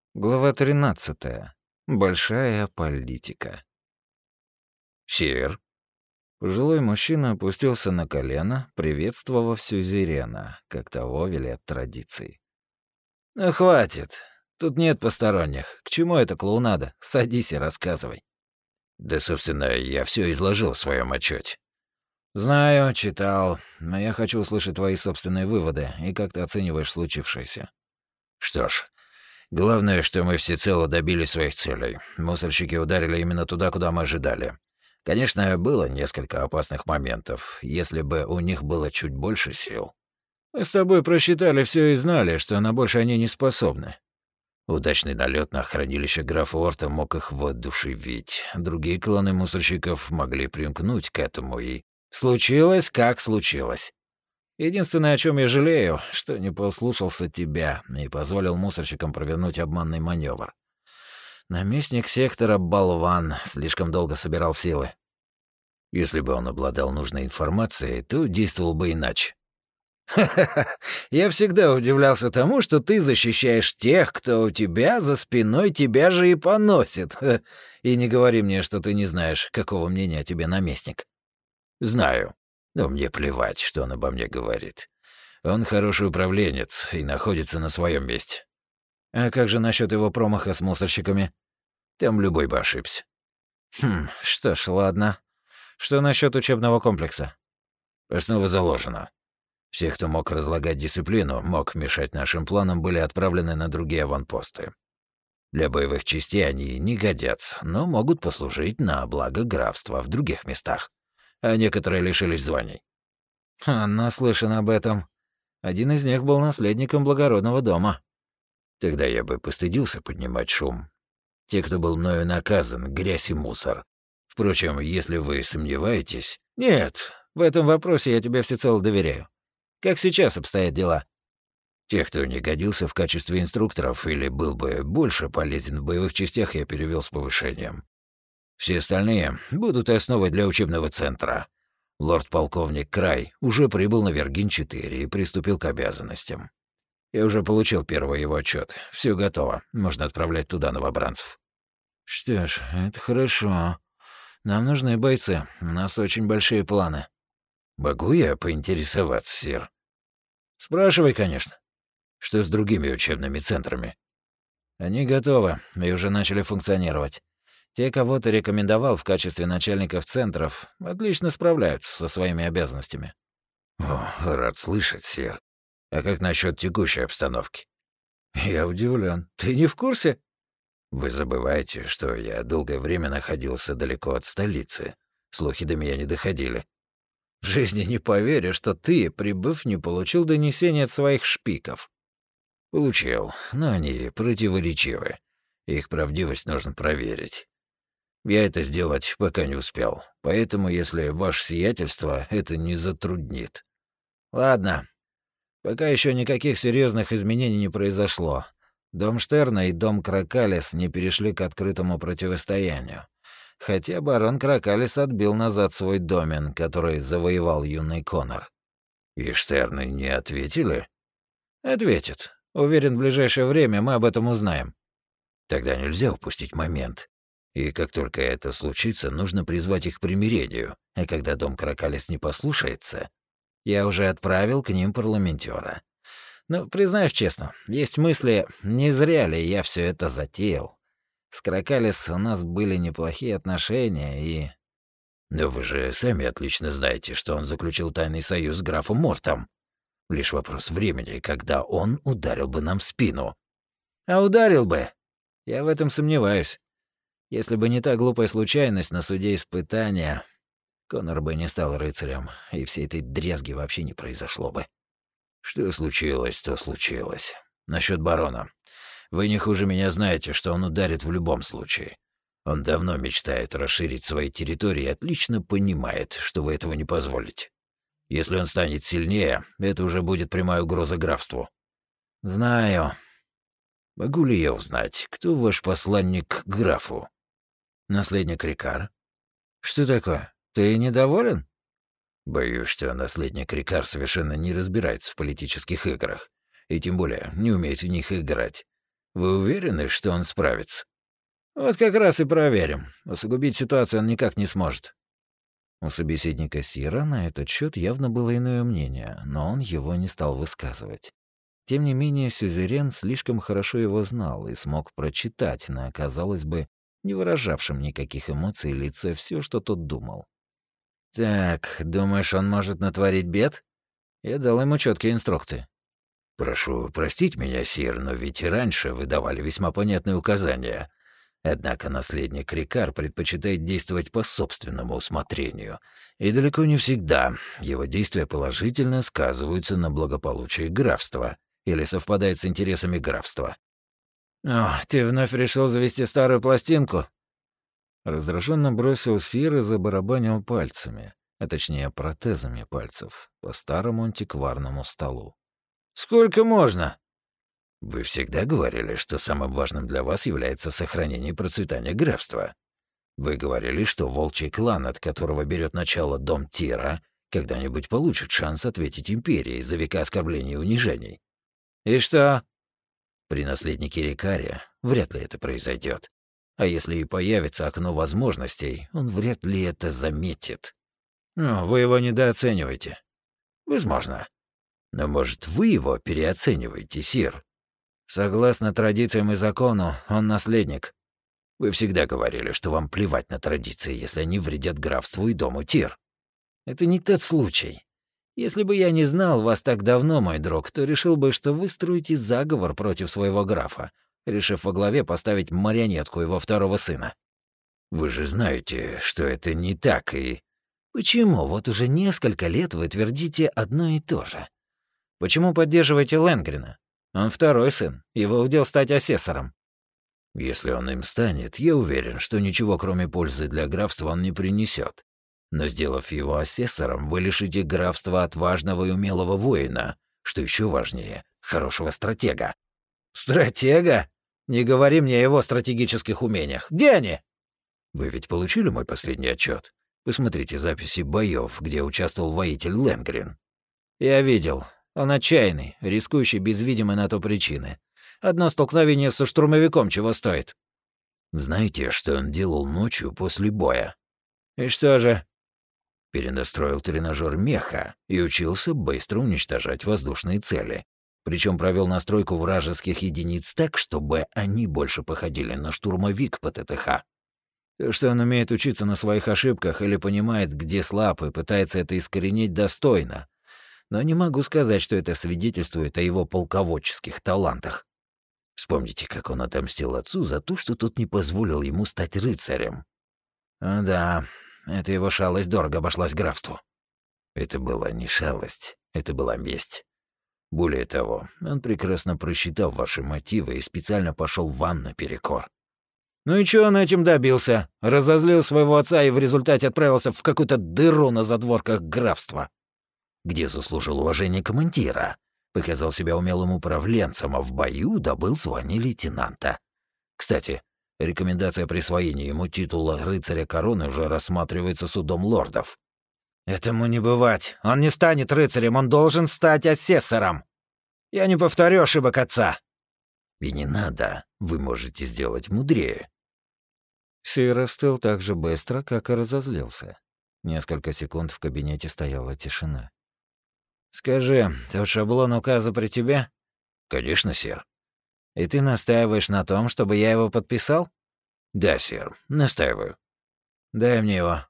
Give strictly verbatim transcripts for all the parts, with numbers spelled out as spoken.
Глава тринадцатая. Большая политика. «Сир». Пожилой мужчина опустился на колено, приветствовав сюзерена, как того велят традиции. «Ну, хватит. Тут нет посторонних. К чему эта клоунада? Садись и рассказывай». «Да, собственно, я все изложил в своем отчете. «Знаю, читал, но я хочу услышать твои собственные выводы и как ты оцениваешь случившееся». Что ж, главное, что мы всецело добились своих целей. Мусорщики ударили именно туда, куда мы ожидали. Конечно, было несколько опасных моментов. Если бы у них было чуть больше сил. Мы с тобой просчитали все и знали, что на больше они не способны. Удачный налет на хранилище графа Орта мог их воодушевить. Другие кланы мусорщиков могли примкнуть к этому, и случилось, как случилось. Единственное, о чем я жалею, что не послушался тебя и позволил мусорщикам провернуть обманный маневр. Наместник сектора болван, слишком долго собирал силы. Если бы он обладал нужной информацией, то действовал бы иначе. Ха-ха-ха, я всегда удивлялся тому, что ты защищаешь тех, кто у тебя за спиной тебя же и поносит. И не говори мне, что ты не знаешь, какого мнения о тебе наместник. Знаю, но мне плевать, что он обо мне говорит. Он хороший управленец и находится на своем месте. А как же насчет его промаха с мусорщиками? Там любой бы ошибся. Хм, что ж, ладно. Что насчет учебного комплекса? Основа заложена. Все, кто мог разлагать дисциплину, мог мешать нашим планам, были отправлены на другие аванпосты. Для боевых частей они не годятся, но могут послужить на благо графства в других местах. А некоторые лишились званий. Ха, наслышан об этом. Один из них был наследником благородного дома. Тогда я бы постыдился поднимать шум. Те, кто был мною наказан, грязь и мусор. Впрочем, если вы сомневаетесь... Нет, в этом вопросе я тебе всецело доверяю. Как сейчас обстоят дела? Тех, кто не годился в качестве инструкторов или был бы больше полезен в боевых частях, я перевел с повышением. Все остальные будут основой для учебного центра. Лорд-полковник Край уже прибыл на Вергин-четыре и приступил к обязанностям. Я уже получил первый его отчет. Все готово. Можно отправлять туда новобранцев. Что ж, это хорошо. Нам нужны бойцы. У нас очень большие планы. Могу я поинтересоваться, сир? Спрашивай, конечно. Что с другими учебными центрами? Они готовы и уже начали функционировать. Те, кого ты рекомендовал в качестве начальников центров, отлично справляются со своими обязанностями. О, рад слышать, сир. А как насчет текущей обстановки? Я удивлен. Ты не в курсе? Вы забываете, что я долгое время находился далеко от столицы. Слухи до меня не доходили. В жизни не поверю, что ты, прибыв, не получил донесения от своих шпиков. Получил, но они противоречивы. Их правдивость нужно проверить. Я это сделать пока не успел, поэтому, если ваше сиятельство это не затруднит. Ладно. Пока еще никаких серьезных изменений не произошло. Дом Штерна и дом Кракалис не перешли к открытому противостоянию. Хотя барон Кракалис отбил назад свой домен, который завоевал юный Конор. И Штерны не ответили? Ответят. Уверен, в ближайшее время мы об этом узнаем. Тогда нельзя упустить момент. И как только это случится, нужно призвать их к примирению. А когда дом Кракалис не послушается, я уже отправил к ним парламентера. Но, признаюсь честно, есть мысли, не зря ли я все это затеял. С Кракалис у нас были неплохие отношения, и... Но вы же сами отлично знаете, что он заключил тайный союз с графом Мортом. Лишь вопрос времени, когда он ударил бы нам в спину. А ударил бы? Я в этом сомневаюсь. Если бы не та глупая случайность на суде испытания, Конор бы не стал рыцарем, и всей этой дрязги вообще не произошло бы. Что случилось, то случилось. Насчет барона. Вы не хуже меня знаете, что он ударит в любом случае. Он давно мечтает расширить свои территории и отлично понимает, что вы этого не позволите. Если он станет сильнее, это уже будет прямая угроза графству. Знаю. Могу ли я узнать, кто ваш посланник к графу? Наследник Рикар. Что такое? Ты недоволен? Боюсь, что наследник Рикар совершенно не разбирается в политических играх, и тем более не умеет в них играть. Вы уверены, что он справится? Вот как раз и проверим. Усугубить ситуацию он никак не сможет. У собеседника Сира на этот счет явно было иное мнение, но он его не стал высказывать. Тем не менее, сюзерен слишком хорошо его знал и смог прочитать на, казалось бы, не выражавшем никаких эмоций лице все, что тот думал. «Так, думаешь, он может натворить бед?» Я дал ему четкие инструкции. «Прошу простить меня, сир, но ведь и раньше вы давали весьма понятные указания. Однако наследник Рикар предпочитает действовать по собственному усмотрению, и далеко не всегда его действия положительно сказываются на благополучии графства или совпадают с интересами графства». «О, ты вновь решил завести старую пластинку?» Раздраженно бросил Сир и забарабанил пальцами, а точнее протезами пальцев, по старому антикварному столу. «Сколько можно?» «Вы всегда говорили, что самым важным для вас является сохранение и процветание графства. Вы говорили, что волчий клан, от которого берет начало дом Тира, когда-нибудь получит шанс ответить империи за века оскорблений и унижений». «И что?» «При наследнике Рикаре вряд ли это произойдет. А если и появится окно возможностей, он вряд ли это заметит». «Ну, вы его недооцениваете». «Возможно. Но, может, вы его переоцениваете, сир?» «Согласно традициям и закону, он наследник». «Вы всегда говорили, что вам плевать на традиции, если они вредят графству и дому Тир». «Это не тот случай. Если бы я не знал вас так давно, мой друг, то решил бы, что вы строите заговор против своего графа, решив во главе поставить марионетку его второго сына». «Вы же знаете, что это не так, и...» «Почему вот уже несколько лет вы твердите одно и то же? Почему поддерживаете Ленгрена? Он второй сын, его удел стать асессором». «Если он им станет, я уверен, что ничего кроме пользы для графства он не принесет. Но сделав его асессором, вы лишите графства отважного и умелого воина, что еще важнее, хорошего стратега». «Стратега? Не говори мне о его стратегических умениях. Где они?» «Вы ведь получили мой последний отчет? Посмотрите записи боев, где участвовал воитель Ленгрен». «Я видел. Он отчаянный, рискующий без видимой на то причины. Одно столкновение со штурмовиком чего стоит». «Знаете, что он делал ночью после боя?» «И что же?» «Перенастроил тренажер меха и учился быстро уничтожать воздушные цели. Причем провел настройку вражеских единиц так, чтобы они больше походили на штурмовик по ТТХ». То, что он умеет учиться на своих ошибках или понимает, где слаб, и пытается это искоренить достойно. Но не могу сказать, что это свидетельствует о его полководческих талантах. Вспомните, как он отомстил отцу за то, что тот не позволил ему стать рыцарем. А, да, эта его шалость дорого обошлась графству. Это была не шалость, это была месть. Более того, он прекрасно просчитал ваши мотивы и специально пошел вам наперекор. Ну и чего он этим добился? Разозлил своего отца и в результате отправился в какую-то дыру на задворках графства. Где заслужил уважение командира, показал себя умелым управленцем, а в бою добыл звание лейтенанта. Кстати, рекомендация присвоения ему титула рыцаря короны уже рассматривается судом лордов. Этому не бывать. Он не станет рыцарем, он должен стать асессором. Я не повторю ошибок отца. И не надо, вы можете сделать мудрее. Сир остыл так же быстро, как и разозлился. Несколько секунд в кабинете стояла тишина. «Скажи, тот шаблон указа при тебе?» «Конечно, сэр». «И ты настаиваешь на том, чтобы я его подписал?» «Да, сэр, настаиваю». «Дай мне его».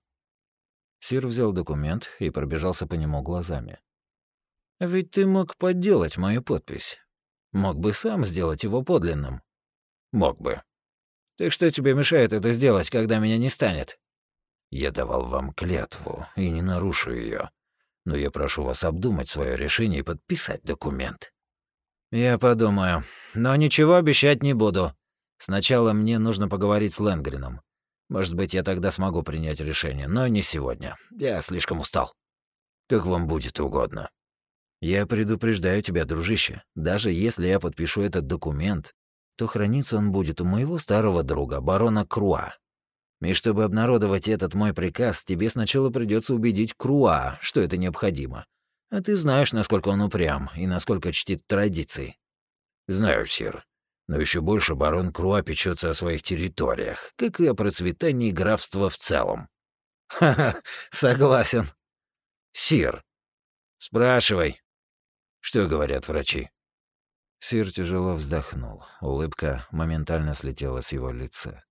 Сир взял документ и пробежался по нему глазами. «Ведь ты мог подделать мою подпись. Мог бы сам сделать его подлинным». «Мог бы». «Так что тебе мешает это сделать, когда меня не станет?» «Я давал вам клятву и не нарушу ее, но я прошу вас обдумать свое решение и подписать документ». «Я подумаю, но ничего обещать не буду. Сначала мне нужно поговорить с Ленгреном. Может быть, я тогда смогу принять решение, но не сегодня. Я слишком устал». «Как вам будет угодно». «Я предупреждаю тебя, дружище, даже если я подпишу этот документ, то храниться он будет у моего старого друга, барона Круа. И чтобы обнародовать этот мой приказ, тебе сначала придется убедить Круа, что это необходимо. А ты знаешь, насколько он упрям и насколько чтит традиции». «Знаю, сир. Но еще больше барон Круа печется о своих территориях, как и о процветании графства в целом. Ха-ха, согласен. Сир, спрашивай, что говорят врачи? Сир тяжело вздохнул. Улыбка моментально слетела с его лица.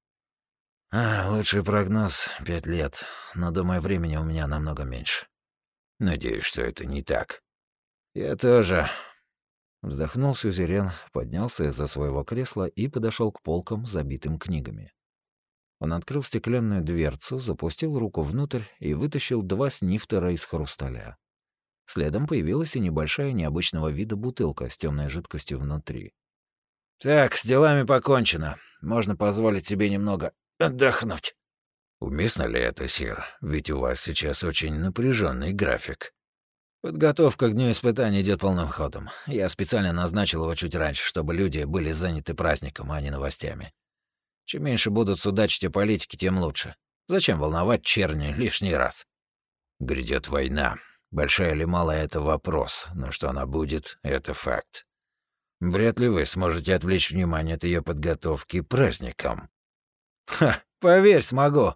А, лучший прогноз — пять лет, но, думаю, времени у меня намного меньше. Надеюсь, что это не так. Я тоже. Вздохнул сюзерен, поднялся из-за своего кресла и подошел к полкам, забитым книгами. Он открыл стеклянную дверцу, запустил руку внутрь и вытащил два снифтера из хрусталя. Следом появилась и небольшая необычного вида бутылка с темной жидкостью внутри. «Так, с делами покончено. Можно позволить себе немного отдохнуть». «Уместно ли это, сир? Ведь у вас сейчас очень напряженный график». «Подготовка к дню испытаний идет полным ходом. Я специально назначил его чуть раньше, чтобы люди были заняты праздником, а не новостями. Чем меньше будут судачить о политике, тем лучше. Зачем волновать черни лишний раз?» «Грядет война. Большая или малая — это вопрос, но что она будет — это факт. Вряд ли вы сможете отвлечь внимание от ее подготовки к праздникам». «Ха, поверь, смогу».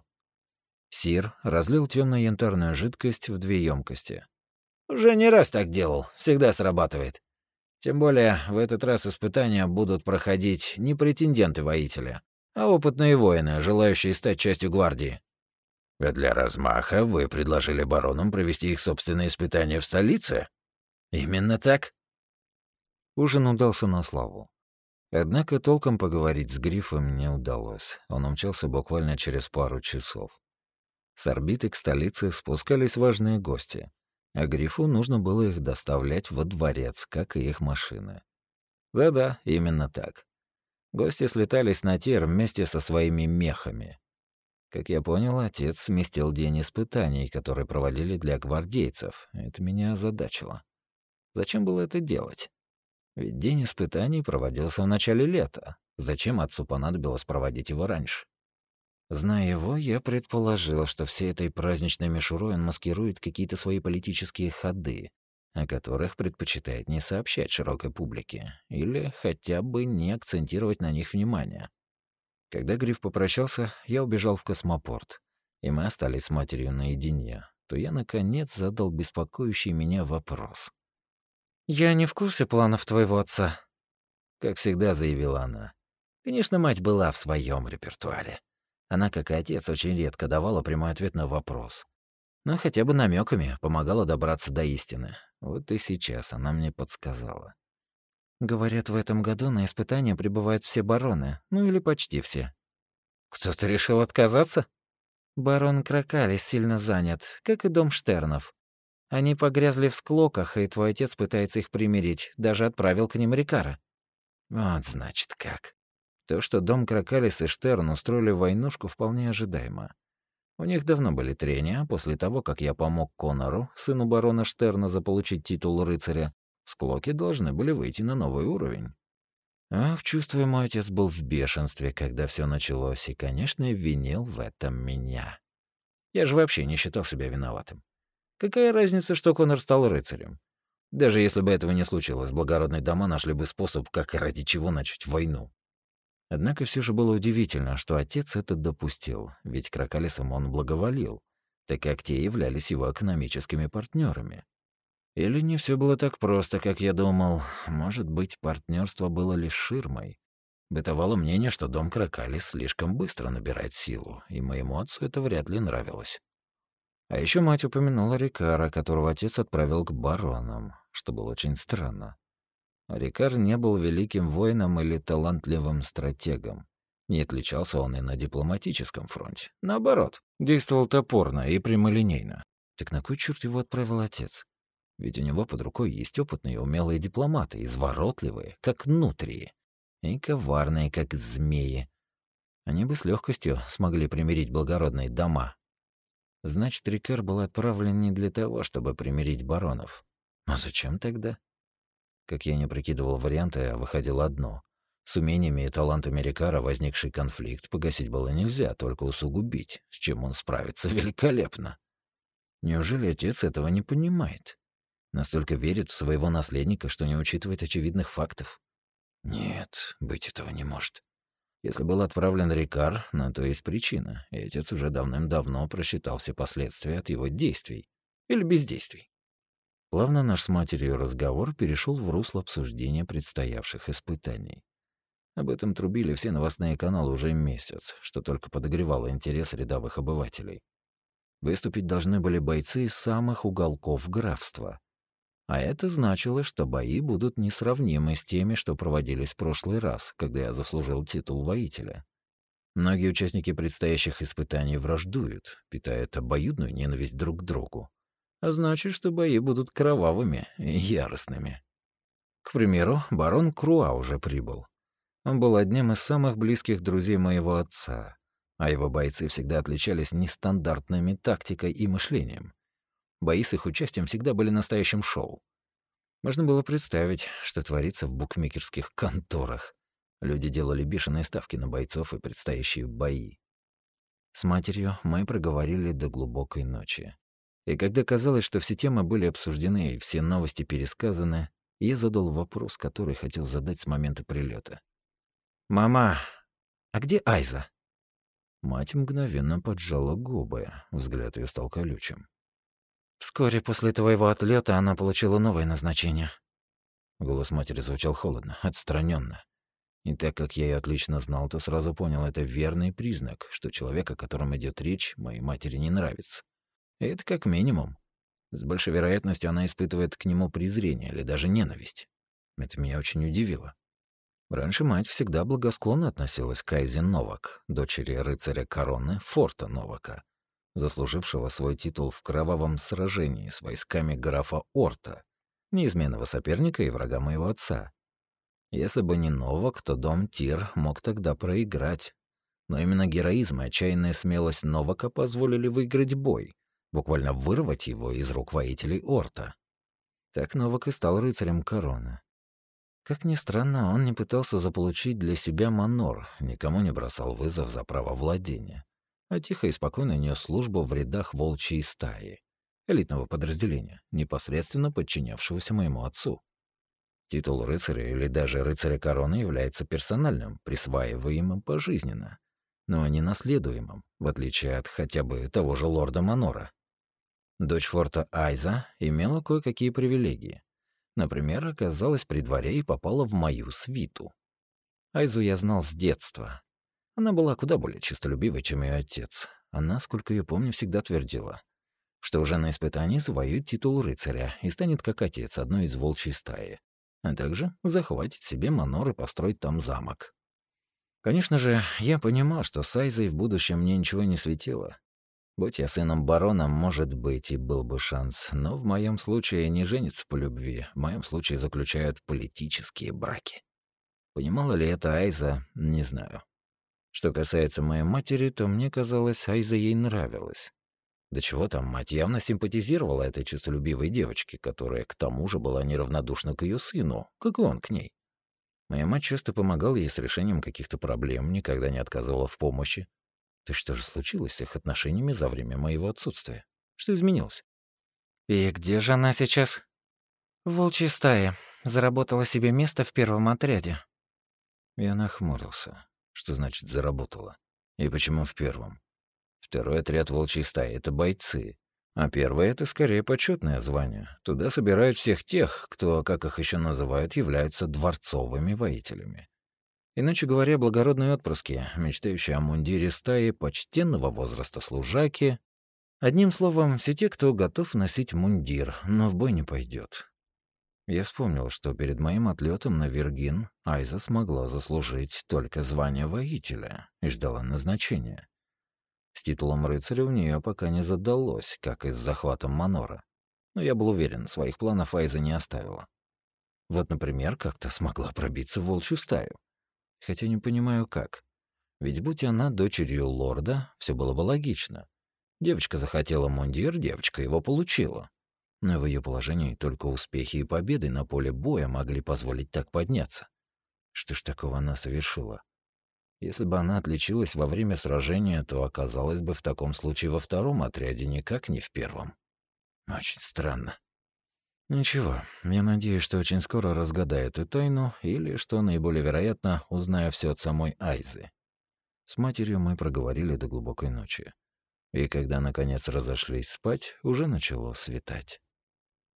Сир разлил темно-янтарную жидкость в две емкости. «Уже не раз так делал, всегда срабатывает. Тем более, в этот раз испытания будут проходить не претенденты-воители, а опытные воины, желающие стать частью гвардии». «А для размаха вы предложили баронам провести их собственные испытания в столице?» «Именно так». Ужин удался на славу. Однако толком поговорить с Грифом не удалось. Он умчался буквально через пару часов. С орбиты к столице спускались важные гости, а Грифу нужно было их доставлять во дворец, как и их машины. Да-да, именно так. Гости слетались на Тир вместе со своими мехами. Как я понял, отец сместил день испытаний, которые проводили для гвардейцев. Это меня озадачило. Зачем было это делать? Ведь день испытаний проводился в начале лета. Зачем отцу понадобилось проводить его раньше? Зная его, я предположил, что всей этой праздничной мишурой он маскирует какие-то свои политические ходы, о которых предпочитает не сообщать широкой публике, или хотя бы не акцентировать на них внимание. Когда Гриф попрощался, я убежал в космопорт, и мы остались с матерью наедине, то я, наконец, задал беспокоящий меня вопрос. «Я не в курсе планов твоего отца», — как всегда заявила она. Конечно, мать была в своем репертуаре. Она, как и отец, очень редко давала прямой ответ на вопрос. Но хотя бы намеками помогала добраться до истины. Вот и сейчас она мне подсказала. Говорят, в этом году на испытания прибывают все бароны, ну или почти все. Кто-то решил отказаться? Барон Кракалис сильно занят, как и дом Штернов. Они погрязли в склоках, и твой отец пытается их примирить, даже отправил к ним Рикара. Вот значит как. То, что дом Кракалис и Штерн устроили войнушку, вполне ожидаемо. У них давно были трения, а после того, как я помог Конору, сыну барона Штерна, заполучить титул рыцаря, склоки должны были выйти на новый уровень. Ах, чувствую, мой отец был в бешенстве, когда все началось, и, конечно, винил в этом меня. Я же вообще не считал себя виноватым. Какая разница, что Конор стал рыцарем? Даже если бы этого не случилось, благородные дома нашли бы способ, как и ради чего начать войну. Однако все же было удивительно, что отец это допустил, ведь Кракалисам он благоволил, так как те являлись его экономическими партнерами. Или не все было так просто, как я думал. Может быть, партнерство было лишь ширмой. Бытовало мнение, что дом Кракалис слишком быстро набирает силу, и моему отцу это вряд ли нравилось. А еще мать упомянула Рикара, которого отец отправил к баронам, что было очень странно. Рикар не был великим воином или талантливым стратегом. Не отличался он и на дипломатическом фронте. Наоборот, действовал топорно и прямолинейно. Так на кой черт его отправил отец? Ведь у него под рукой есть опытные и умелые дипломаты, изворотливые, как нутрии, и коварные, как змеи. Они бы с легкостью смогли примирить благородные дома. Значит, Рикар был отправлен не для того, чтобы примирить баронов. А зачем тогда? Как я не прикидывал варианты, выходило одно. С умениями и талантами Рикара возникший конфликт погасить было нельзя, только усугубить, с чем он справится великолепно. Неужели отец этого не понимает? Настолько верит в своего наследника, что не учитывает очевидных фактов? Нет, быть этого не может. Если был отправлен Рикар, на то есть причина, и отец уже давным-давно просчитал все последствия от его действий. Или бездействий. Плавно наш с матерью разговор перешел в русло обсуждения предстоявших испытаний. Об этом трубили все новостные каналы уже месяц, что только подогревало интерес рядовых обывателей. Выступить должны были бойцы из самых уголков графства. А это значило, что бои будут несравнимы с теми, что проводились в прошлый раз, когда я заслужил титул воителя. Многие участники предстоящих испытаний враждуют, питая обоюдную ненависть друг к другу. А значит, что бои будут кровавыми и яростными. К примеру, барон Круа уже прибыл. Он был одним из самых близких друзей моего отца, а его бойцы всегда отличались нестандартными тактикой и мышлением. Бои с их участием всегда были настоящим шоу. Можно было представить, что творится в букмекерских конторах. Люди делали бешеные ставки на бойцов и предстоящие бои. С матерью мы проговорили до глубокой ночи. И когда казалось, что все темы были обсуждены и все новости пересказаны, я задал вопрос, который хотел задать с момента прилета. «Мама, а где Айза?» Мать мгновенно поджала губы, взгляд ее стал колючим. «Вскоре после твоего отлета она получила новое назначение». Голос матери звучал холодно, отстраненно. И так как я ее отлично знал, то сразу понял, это верный признак, что человек, о котором идет речь, моей матери не нравится. И это как минимум. С большей вероятностью она испытывает к нему презрение или даже ненависть. Это меня очень удивило. Раньше мать всегда благосклонно относилась к Айзе Новак, дочери рыцаря короны Форта Новака, заслужившего свой титул в кровавом сражении с войсками графа Орта, неизменного соперника и врага моего отца. Если бы не Новак, то дом Тир мог тогда проиграть. Но именно героизм и отчаянная смелость Новака позволили выиграть бой, буквально вырвать его из рук воителей Орта. Так Новак и стал рыцарем короны. Как ни странно, он не пытался заполучить для себя манор, никому не бросал вызов за право владения, а тихо и спокойно нес службу в рядах волчьей стаи, элитного подразделения, непосредственно подчинявшегося моему отцу. Титул рыцаря или даже рыцаря короны является персональным, присваиваемым пожизненно, но не наследуемым, в отличие от хотя бы того же лорда Манора. Дочь форта Айза имела кое-какие привилегии. Например, оказалась при дворе и попала в мою свиту. Айзу я знал с детства. Она была куда более честолюбивой, чем ее отец. Она, сколько я помню, всегда твердила, что уже на испытании завоюет титул рыцаря и станет как отец одной из волчьей стаи, а также захватит себе манор и построить там замок. Конечно же, я понимал, что с Айзой в будущем мне ничего не светило. Будь я сыном барона, может быть, и был бы шанс, но в моем случае не женятся по любви, в моем случае заключают политические браки. Понимала ли это Айза, не знаю. Что касается моей матери, то мне казалось, Айза ей нравилась. Да чего там, мать явно симпатизировала этой честолюбивой девочке, которая к тому же была неравнодушна к ее сыну, как и он к ней. Моя мать часто помогала ей с решением каких-то проблем, никогда не отказывала в помощи. То что же случилось с их отношениями за время моего отсутствия? Что изменилось? И где же она сейчас? В волчьей стае. Заработала себе место в первом отряде. Я нахмурился. Что значит «заработала»? И почему в первом? Второй отряд волчьей стаи — это бойцы. А первый — это скорее почетное звание. Туда собирают всех тех, кто, как их еще называют, являются дворцовыми воителями. Иначе говоря, благородные отпрыски, мечтающие о мундире стаи, почтенного возраста служаки. Одним словом, все те, кто готов носить мундир, но в бой не пойдет. Я вспомнил, что перед моим отлетом на Виргин Айза смогла заслужить только звание воителя и ждала назначения. С титулом рыцаря у нее пока не задалось, как и с захватом Манора. Но я был уверен, своих планов Айза не оставила. Вот, например, как-то смогла пробиться в волчью стаю. Хотя не понимаю, как. Ведь будь она дочерью лорда, все было бы логично. Девочка захотела мундир, девочка его получила. Но в ее положении только успехи и победы на поле боя могли позволить так подняться. Что ж такого она совершила? Если бы она отличилась во время сражения, то оказалась бы в таком случае во втором отряде, никак не в первом. Очень странно. Ничего, я надеюсь, что очень скоро разгадаю эту тайну, или, что наиболее вероятно, узнаю все от самой Айзы. С матерью мы проговорили до глубокой ночи. И когда наконец разошлись спать, уже начало светать.